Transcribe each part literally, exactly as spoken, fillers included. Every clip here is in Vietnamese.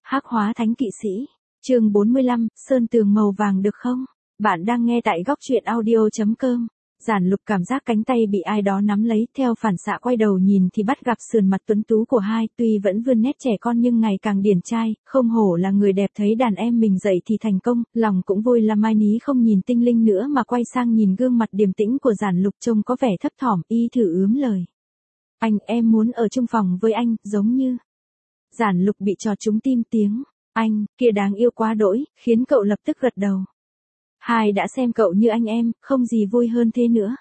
Hắc hóa thánh kỵ sĩ, chương bốn mươi lăm, sơn tường màu vàng được không? Bạn đang nghe tại góc truyện audio chấm com. Giản Lục cảm giác cánh tay bị ai đó nắm lấy, theo phản xạ quay đầu nhìn thì bắt gặp sườn mặt tuấn tú của hai, tuy vẫn vươn nét trẻ con nhưng ngày càng điển trai, không hổ là người đẹp, thấy đàn em mình dậy thì thành công, lòng cũng vui. Là Mai Ní không nhìn Tinh Linh nữa mà quay sang nhìn gương mặt điềm tĩnh của Giản Lục trông có vẻ thấp thỏm, y thử ướm lời. Anh, em muốn ở chung phòng với anh, giống như... Giản Lục bị trò trúng tim tiếng, anh, kia đáng yêu quá đỗi, khiến cậu lập tức gật đầu. Hai đã xem cậu như anh em, không gì vui hơn thế nữa.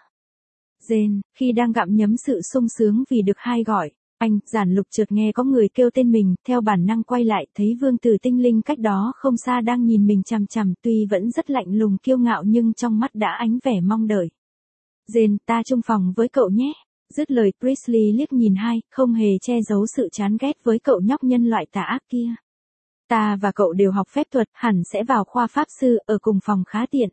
Jane, khi đang gặm nhấm sự sung sướng vì được hai gọi, anh, Giản Lục chợt nghe có người kêu tên mình, theo bản năng quay lại, thấy Vương Tử Tinh Linh cách đó không xa đang nhìn mình chằm chằm, tuy vẫn rất lạnh lùng kiêu ngạo nhưng trong mắt đã ánh vẻ mong đợi. Jane, ta chung phòng với cậu nhé. Dứt lời, Priestley liếc nhìn hai, không hề che giấu sự chán ghét với cậu nhóc nhân loại tà ác kia. Ta và cậu đều học phép thuật, hẳn sẽ vào khoa pháp sư, ở cùng phòng khá tiện.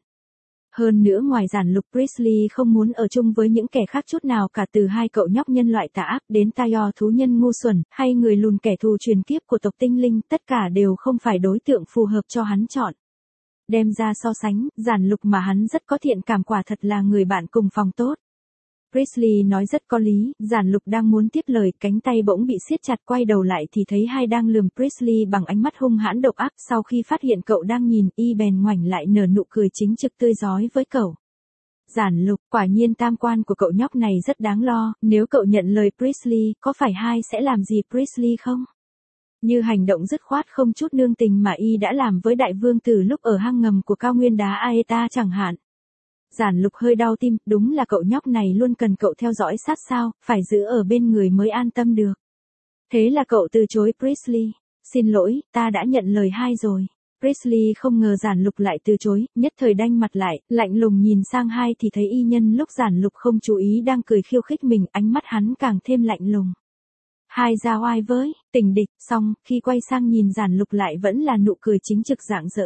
Hơn nữa ngoài Giản Lục, Priestley không muốn ở chung với những kẻ khác chút nào cả, từ hai cậu nhóc nhân loại tà ác đến Tayo thú nhân ngu xuẩn, hay người lùn kẻ thù truyền kiếp của tộc tinh linh, tất cả đều không phải đối tượng phù hợp cho hắn chọn. Đem ra so sánh, Giản Lục mà hắn rất có thiện cảm quả thật là người bạn cùng phòng tốt. Priestley nói rất có lý, Giản Lục đang muốn tiếp lời, cánh tay bỗng bị siết chặt, quay đầu lại thì thấy hai đang lườm Priestley bằng ánh mắt hung hãn độc ác, sau khi phát hiện cậu đang nhìn, y bèn ngoảnh lại nở nụ cười chính trực tươi rói với cậu. Giản Lục, quả nhiên tam quan của cậu nhóc này rất đáng lo, nếu cậu nhận lời Priestley, có phải hai sẽ làm gì Priestley không? Như hành động dứt khoát không chút nương tình mà y đã làm với đại vương tử lúc ở hang ngầm của cao nguyên đá Aeta chẳng hạn. Giản Lục hơi đau tim, đúng là cậu nhóc này luôn cần cậu theo dõi sát sao, phải giữ ở bên người mới an tâm được. Thế là cậu từ chối Priestley. Xin lỗi, ta đã nhận lời hai rồi. Priestley không ngờ Giản Lục lại từ chối, nhất thời đanh mặt lại, lạnh lùng nhìn sang hai thì thấy y nhân lúc Giản Lục không chú ý đang cười khiêu khích mình, ánh mắt hắn càng thêm lạnh lùng. Hai ra oai với, tình địch, xong, khi quay sang nhìn Giản Lục lại vẫn là nụ cười chính trực rạng rỡ.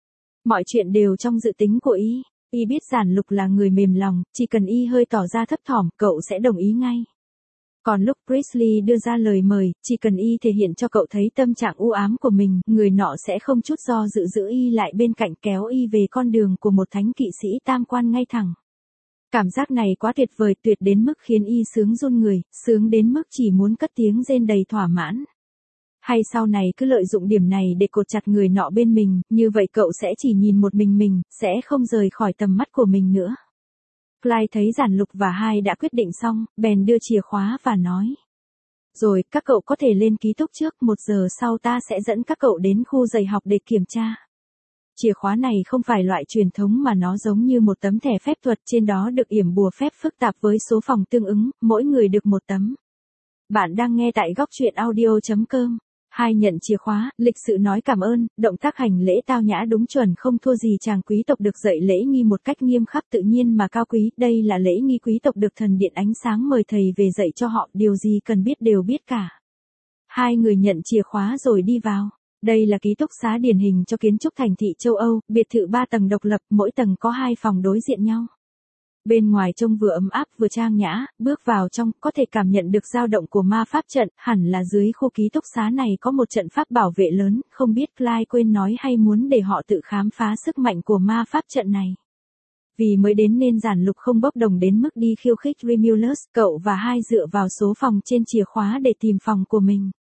Mọi chuyện đều trong dự tính của y. Y biết Giản Lục là người mềm lòng, chỉ cần y hơi tỏ ra thấp thỏm, cậu sẽ đồng ý ngay. Còn lúc Priestley đưa ra lời mời, chỉ cần y thể hiện cho cậu thấy tâm trạng u ám của mình, người nọ sẽ không chút do dự giữ y lại bên cạnh, kéo y về con đường của một thánh kỵ sĩ tam quan ngay thẳng. Cảm giác này quá tuyệt vời, tuyệt đến mức khiến y sướng run người, sướng đến mức chỉ muốn cất tiếng rên đầy thỏa mãn. Hay sau này cứ lợi dụng điểm này để cột chặt người nọ bên mình, như vậy cậu sẽ chỉ nhìn một mình mình, sẽ không rời khỏi tầm mắt của mình nữa. Clyde thấy Giản Lục và hai đã quyết định xong, bèn đưa chìa khóa và nói. Rồi, các cậu có thể lên ký túc trước, một giờ sau ta sẽ dẫn các cậu đến khu dạy học để kiểm tra. Chìa khóa này không phải loại truyền thống mà nó giống như một tấm thẻ phép thuật, trên đó được yểm bùa phép phức tạp với số phòng tương ứng, mỗi người được một tấm. Bạn đang nghe tại góc truyện audio chấm com. Hai nhận chìa khóa, lịch sự nói cảm ơn, động tác hành lễ tao nhã đúng chuẩn không thua gì chàng quý tộc được dạy lễ nghi một cách nghiêm khắc tự nhiên mà cao quý, đây là lễ nghi quý tộc được thần điện ánh sáng mời thầy về dạy cho họ, điều gì cần biết đều biết cả. Hai người nhận chìa khóa rồi đi vào. Đây là ký túc xá điển hình cho kiến trúc thành thị châu Âu, biệt thự ba tầng độc lập, mỗi tầng có hai phòng đối diện nhau. Bên ngoài trông vừa ấm áp vừa trang nhã, bước vào trong, có thể cảm nhận được dao động của ma pháp trận, hẳn là dưới khu ký túc xá này có một trận pháp bảo vệ lớn, không biết Clyde quên nói hay muốn để họ tự khám phá sức mạnh của ma pháp trận này. Vì mới đến nên Giản Lục không bốc đồng đến mức đi khiêu khích Remulus, cậu và hai dựa vào số phòng trên chìa khóa để tìm phòng của mình.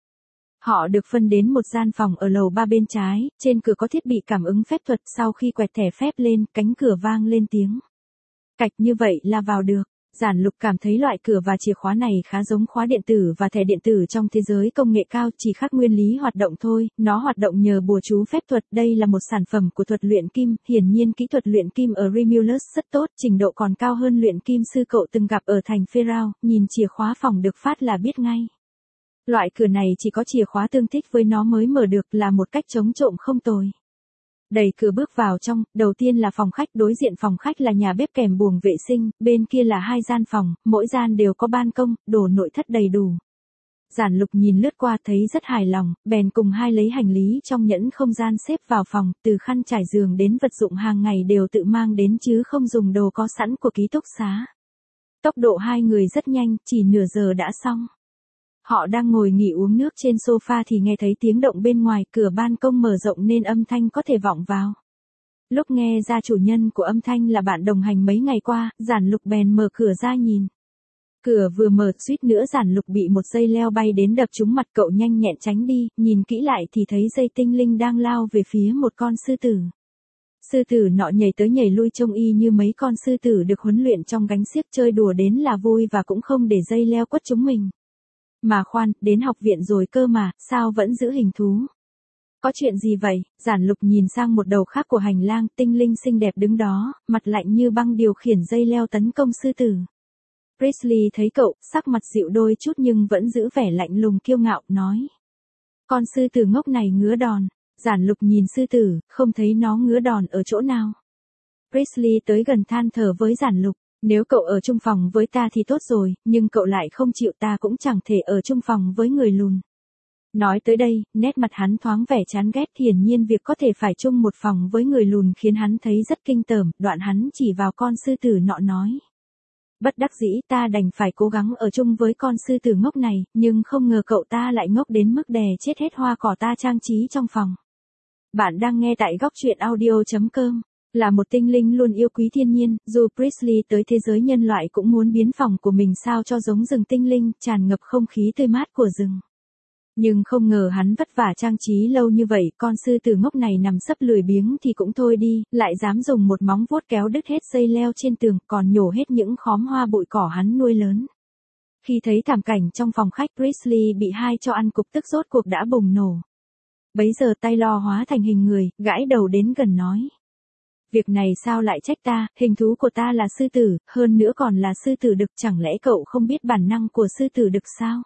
Họ được phân đến một gian phòng ở lầu ba bên trái, trên cửa có thiết bị cảm ứng phép thuật, sau khi quẹt thẻ phép lên, cánh cửa vang lên tiếng. Cạch, như vậy là vào được. Giản Lục cảm thấy loại cửa và chìa khóa này khá giống khóa điện tử và thẻ điện tử trong thế giới công nghệ cao, chỉ khác nguyên lý hoạt động thôi, nó hoạt động nhờ bùa chú phép thuật, đây là một sản phẩm của thuật luyện kim, hiển nhiên kỹ thuật luyện kim ở Remulus rất tốt, trình độ còn cao hơn luyện kim sư cậu từng gặp ở thành Pharaoh, nhìn chìa khóa phòng được phát là biết ngay. Loại cửa này chỉ có chìa khóa tương thích với nó mới mở được, là một cách chống trộm không tồi. Đẩy cửa bước vào trong, đầu tiên là phòng khách, đối diện phòng khách là nhà bếp kèm buồng vệ sinh, bên kia là hai gian phòng, mỗi gian đều có ban công, đồ nội thất đầy đủ. Giản Lục nhìn lướt qua thấy rất hài lòng, bèn cùng hai lấy hành lý trong nhẫn không gian xếp vào phòng, từ khăn trải giường đến vật dụng hàng ngày đều tự mang đến chứ không dùng đồ có sẵn của ký túc xá. Tốc độ hai người rất nhanh, chỉ nửa giờ đã xong. Họ đang ngồi nghỉ uống nước trên sofa thì nghe thấy tiếng động bên ngoài, cửa ban công mở rộng nên âm thanh có thể vọng vào. Lúc nghe ra chủ nhân của âm thanh là bạn đồng hành mấy ngày qua, Giản Lục bèn mở cửa ra nhìn. Cửa vừa mở, suýt nữa Giản Lục bị một dây leo bay đến đập trúng mặt cậu, nhanh nhẹn tránh đi, nhìn kỹ lại thì thấy dây tinh linh đang lao về phía một con sư tử. Sư tử nọ nhảy tới nhảy lui trông y như mấy con sư tử được huấn luyện trong gánh xiếc, chơi đùa đến là vui và cũng không để dây leo quất chúng mình. Mà khoan, đến học viện rồi cơ mà, sao vẫn giữ hình thú? Có chuyện gì vậy? Giản Lục nhìn sang một đầu khác của hành lang, tinh linh xinh đẹp đứng đó, mặt lạnh như băng điều khiển dây leo tấn công sư tử. Presley thấy cậu, sắc mặt dịu đôi chút nhưng vẫn giữ vẻ lạnh lùng kiêu ngạo, nói. Con sư tử ngốc này ngứa đòn. Giản Lục nhìn sư tử, không thấy nó ngứa đòn ở chỗ nào. Presley tới gần than thở với Giản Lục. Nếu cậu ở chung phòng với ta thì tốt rồi, nhưng cậu lại không chịu, ta cũng chẳng thể ở chung phòng với người lùn. Nói tới đây, nét mặt hắn thoáng vẻ chán ghét, hiển nhiên việc có thể phải chung một phòng với người lùn khiến hắn thấy rất kinh tởm, đoạn hắn chỉ vào con sư tử nọ nói. Bất đắc dĩ, ta đành phải cố gắng ở chung với con sư tử ngốc này, nhưng không ngờ cậu ta lại ngốc đến mức đè chết hết hoa cỏ ta trang trí trong phòng. Bạn đang nghe tại góc truyện audio chấm com. Là một tinh linh luôn yêu quý thiên nhiên, dù Presley tới thế giới nhân loại cũng muốn biến phòng của mình sao cho giống rừng tinh linh, tràn ngập không khí tươi mát của rừng. Nhưng không ngờ hắn vất vả trang trí lâu như vậy, con sư tử ngốc này nằm sấp lười biếng thì cũng thôi đi, lại dám dùng một móng vuốt kéo đứt hết dây leo trên tường, còn nhổ hết những khóm hoa bụi cỏ hắn nuôi lớn. Khi thấy thảm cảnh trong phòng khách, Presley bị hai cho ăn cục tức rốt cuộc đã bùng nổ. Bấy giờ Taylor hóa thành hình người, gãi đầu đến gần nói. Việc này sao lại trách ta, hình thú của ta là sư tử, hơn nữa còn là sư tử đực, chẳng lẽ cậu không biết bản năng của sư tử đực sao?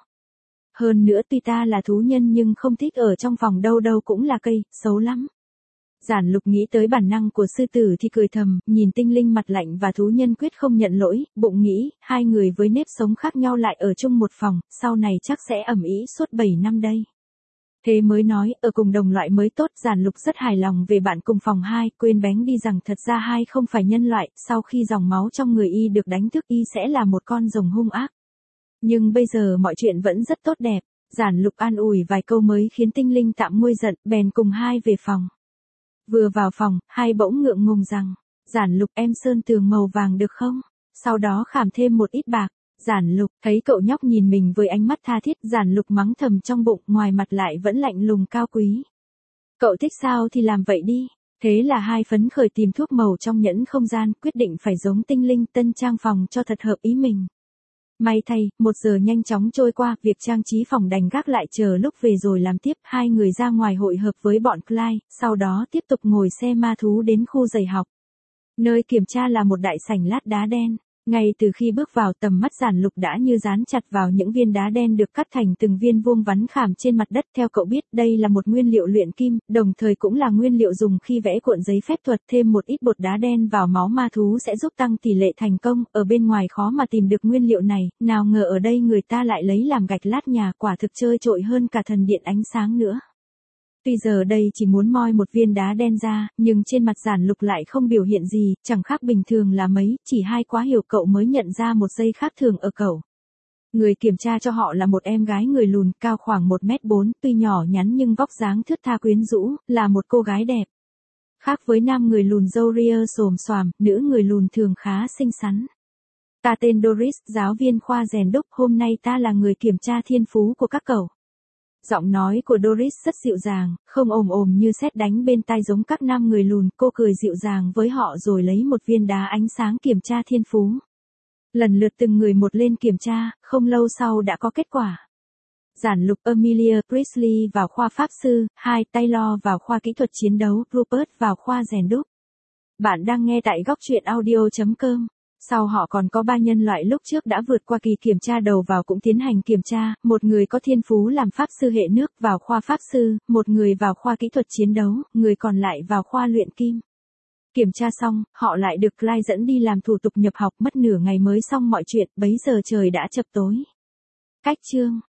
Hơn nữa tuy ta là thú nhân nhưng không thích ở trong phòng, đâu đâu cũng là cây, xấu lắm. Giản Lục nghĩ tới bản năng của sư tử thì cười thầm, nhìn tinh linh mặt lạnh và thú nhân quyết không nhận lỗi, bụng nghĩ, hai người với nếp sống khác nhau lại ở chung một phòng, sau này chắc sẽ ầm ĩ suốt bảy năm đây. Thế mới nói, ở cùng đồng loại mới tốt. Giản Lục rất hài lòng về bạn cùng phòng hai, quên bén đi rằng thật ra hai không phải nhân loại, sau khi dòng máu trong người y được đánh thức y sẽ là một con rồng hung ác. Nhưng bây giờ mọi chuyện vẫn rất tốt đẹp. Giản Lục an ủi vài câu mới khiến tinh linh tạm nguôi giận, bèn cùng hai về phòng. Vừa vào phòng, hai bỗng ngượng ngùng rằng, Giản Lục em sơn tường màu vàng được không? Sau đó khảm thêm một ít bạc. Giản Lục thấy cậu nhóc nhìn mình với ánh mắt tha thiết, Giản Lục mắng thầm trong bụng, ngoài mặt lại vẫn lạnh lùng cao quý. Cậu thích sao thì làm vậy đi. Thế là hai phấn khởi tìm thuốc màu trong nhẫn không gian, quyết định phải giống tinh linh, tân trang phòng cho thật hợp ý mình. May thay, một giờ nhanh chóng trôi qua, việc trang trí phòng đành gác lại chờ lúc về rồi làm tiếp. Hai người ra ngoài hội hợp với bọn Clyde, sau đó tiếp tục ngồi xe ma thú đến khu dạy học. Nơi kiểm tra là một đại sảnh lát đá đen. Ngay từ khi bước vào, tầm mắt Giản Lục đã như dán chặt vào những viên đá đen được cắt thành từng viên vuông vắn khảm trên mặt đất. Theo cậu biết, đây là một nguyên liệu luyện kim, đồng thời cũng là nguyên liệu dùng khi vẽ cuộn giấy phép thuật. Thêm một ít bột đá đen vào máu ma thú sẽ giúp tăng tỷ lệ thành công. Ở bên ngoài khó mà tìm được nguyên liệu này, nào ngờ ở đây người ta lại lấy làm gạch lát nhà, quả thực chơi trội hơn cả thần điện ánh sáng nữa. Tuy giờ đây chỉ muốn moi một viên đá đen ra, nhưng trên mặt Giản Lục lại không biểu hiện gì, chẳng khác bình thường là mấy, chỉ hai quá hiểu cậu mới nhận ra một giây khác thường ở cậu. Người kiểm tra cho họ là một em gái người lùn, cao khoảng một mét bốn, tuy nhỏ nhắn nhưng vóc dáng thướt tha quyến rũ, là một cô gái đẹp. Khác với nam người lùn râu ria xồm xoàm, nữ người lùn thường khá xinh xắn. Ta tên Doris, giáo viên khoa rèn đúc, hôm nay ta là người kiểm tra thiên phú của các cậu. Giọng nói của Doris rất dịu dàng, không ồm ồm như sét đánh bên tai giống các nam người lùn. Cô cười dịu dàng với họ rồi lấy một viên đá ánh sáng kiểm tra thiên phú. Lần lượt từng người một lên kiểm tra, không lâu sau đã có kết quả. Giản Lục, Amelia, Presley vào khoa pháp sư, hai Taylor vào khoa kỹ thuật chiến đấu, Rupert vào khoa rèn đúc. Bạn đang nghe tại góc truyện audio chấm com. Sau họ còn có ba nhân loại lúc trước đã vượt qua kỳ kiểm tra đầu vào cũng tiến hành kiểm tra, một người có thiên phú làm pháp sư hệ nước vào khoa pháp sư, một người vào khoa kỹ thuật chiến đấu, người còn lại vào khoa luyện kim. Kiểm tra xong, họ lại được Clyde dẫn đi làm thủ tục nhập học, mất nửa ngày mới xong mọi chuyện, bấy giờ trời đã chập tối. Cách chương